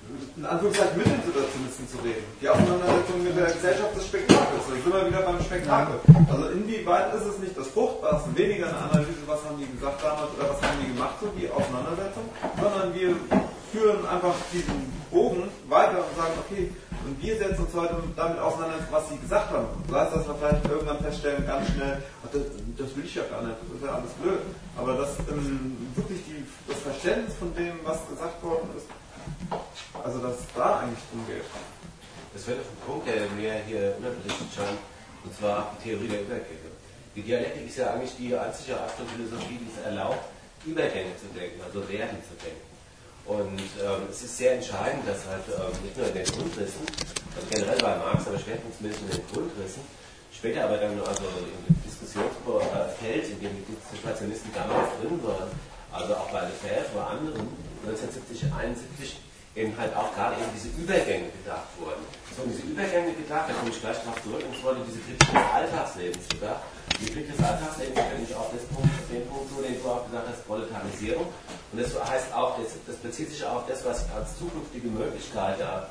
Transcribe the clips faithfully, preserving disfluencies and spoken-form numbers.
in Anführungszeichen mit den Situationisten zu reden. Die Auseinandersetzung mit der Gesellschaft des Spektakels. Ich bin mal wieder beim Spektakel. Also inwieweit ist es nicht das Fruchtbarste, weniger eine Analyse, was haben die gesagt damals oder was haben die gemacht, so die Auseinandersetzung, sondern wir führen einfach diesen Bogen weiter und sagen, okay, und wir setzen uns heute damit auseinander, was sie gesagt haben. Und sei es, dass wir vielleicht irgendwann feststellen, ganz schnell, das, das will ich ja gar nicht, das ist ja alles blöd. Aber dass ähm, wirklich die, das Verständnis von dem, was gesagt worden ist, also dass es da eigentlich umgeht. Das wird auf einen Punkt, der mir hier unterbelichtet scheint, und zwar die Theorie der Übergänge. Die Dialektik ist ja eigentlich die einzige Art von Philosophie, die es erlaubt, Übergänge zu denken, also Werden zu denken. Und ähm, es ist sehr entscheidend, dass halt ähm, nicht nur in den Grundrissen, also generell bei Marx, aber schwerpunktmäßig in den Grundrissen, später aber dann also im Diskussionsfeld, in dem die Situationisten damals drin waren, also auch bei Lefebvre oder anderen, neunzehnhundertsiebzig, einundsiebzig, eben halt auch gerade eben diese Übergänge gedacht wurden. So, diese Übergänge gedacht, da komme ich gleich darauf zurück, und es wurde diese Kritik des Alltagslebens gedacht. Die Kritik des Alltagslebens finde ich auf, das Punkt, auf den Punkt, so, den du auch gesagt hast, Proletarisierung. Und das heißt auch, das, das bezieht sich auch auf das, was als zukünftige Möglichkeit da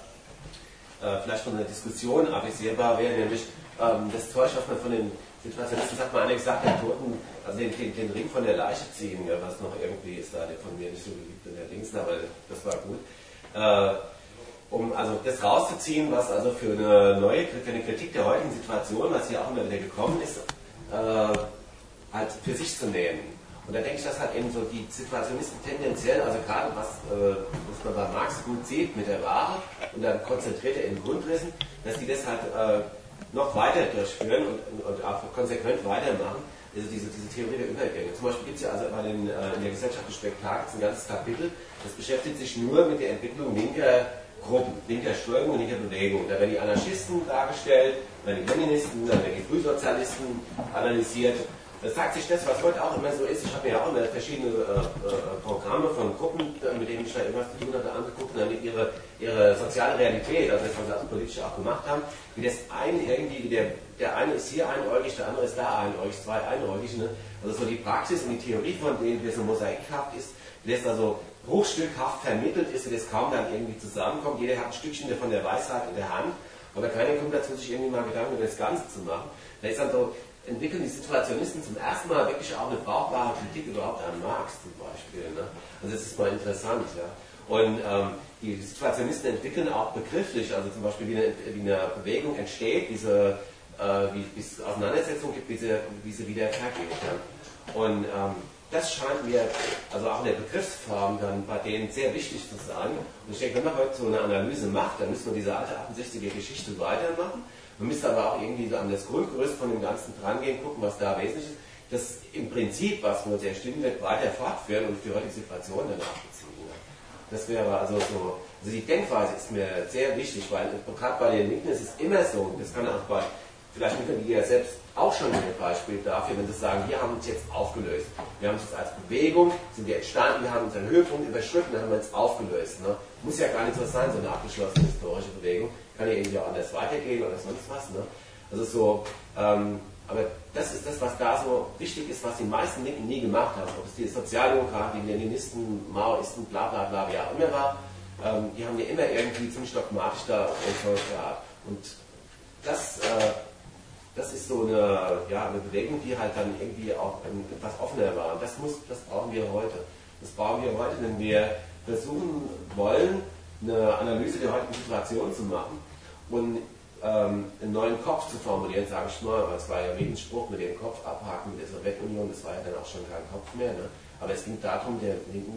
äh, vielleicht von der Diskussion avisierbar wäre, nämlich ähm, das Zeug, was man von den Situationisten, hat mal einer gesagt, den Toten, also den, den, den Ring von der Leiche ziehen, ja, was noch irgendwie ist da, der von mir nicht so beliebt in der Links, aber das war gut. Äh, um also das rauszuziehen, was also für eine neue, für eine Kritik der heutigen Situation, was hier auch immer wieder gekommen ist, äh, halt für sich zu nehmen. Und da denke ich, dass halt eben so die Situationisten tendenziell, also gerade was, äh, was man bei Marx gut sieht mit der Ware und dann konzentriert er in Grundrissen, dass die das halt äh, noch weiter durchführen und, und auch konsequent weitermachen, also diese, diese Theorie der Übergänge. Zum Beispiel gibt es ja also bei den, äh, in der Gesellschaft des Spektakels ein ganzes Kapitel, das beschäftigt sich nur mit der Entwicklung linker Gruppen, linker Strömungen, linker Bewegungen. Da werden die Anarchisten dargestellt, dann die Leninisten, dann werden die Frühsozialisten analysiert. Das sagt sich das, was heute auch immer so ist. Ich habe mir ja auch immer verschiedene äh, äh, Programme von Gruppen, mit denen ich da irgendwas zu tun hatte, angeguckt und dann ihre, ihre soziale Realität, also das, was sie also politisch auch gemacht haben, wie das eine irgendwie, wie der, der eine ist hier einäugig, der andere ist da einäugig, zwei einäugig. Ne? Also so die Praxis und die Theorie von denen, die so mosaikhaft ist, die das also bruchstückhaft vermittelt ist, die das kaum dann irgendwie zusammenkommt. Jeder hat ein Stückchen von der Weisheit in der Hand, aber keiner kommt dazu, sich irgendwie mal Gedanken über das Ganze zu machen. Da ist dann so, entwickeln die Situationisten zum ersten Mal wirklich auch eine brauchbare Kritik überhaupt an Marx zum Beispiel. Ne? Also das ist mal interessant. Ja? Und ähm, die Situationisten entwickeln auch begrifflich, also zum Beispiel wie eine, wie eine Bewegung entsteht, diese, äh, wie es Auseinandersetzungen gibt, wie sie, wie sie wieder vergeht. Ja? Und ähm, das scheint mir, also auch in der Begriffsform, dann bei denen sehr wichtig zu sein. Und ich denke, wenn man heute so eine Analyse macht, dann müssen wir diese alte achtundsechziger Geschichte weitermachen. Man müsste aber auch irgendwie so an das Grundgerüst von dem Ganzen drangehen, gucken, was da wesentlich ist. Das im Prinzip, was nur sehr stimmen wird, weiter fortführen und die heutige Situation danach beziehen. Das wäre also so, also die Denkweise ist mir sehr wichtig, weil gerade bei den Linken ist es immer so, das kann auch bei, vielleicht liefern die ja selbst auch schon ein Beispiel dafür, wenn sie sagen, wir haben uns jetzt aufgelöst. Wir haben uns jetzt als Bewegung, sind wir entstanden, wir haben unseren Höhepunkt überschritten, dann haben wir uns aufgelöst. Ne? Muss ja gar nicht so sein, so eine abgeschlossene historische Bewegung. Kann ja irgendwie auch anders weitergehen oder sonst was. Ne? Also so, ähm, aber das ist das, was da so wichtig ist, was die meisten Linken nie gemacht haben. Ob es die Sozialdemokraten, die Leninisten, Maoisten, bla bla bla, wie auch immer war, ähm, die haben ja immer irgendwie ziemlich dogmatisch da gehabt. Und das, äh, das ist so eine, ja, eine Bewegung, die halt dann irgendwie auch etwas offener war. Und das, muss, das brauchen wir heute. Das brauchen wir heute, wenn wir versuchen wollen, eine Analyse der heutigen Situation zu machen und ähm, einen neuen Kopf zu formulieren, sage ich mal, weil es war ja Lebensspruch mit dem Kopf abhaken mit der Sowjetunion, das war ja dann auch schon kein Kopf mehr, ne? Aber es ging darum, der linken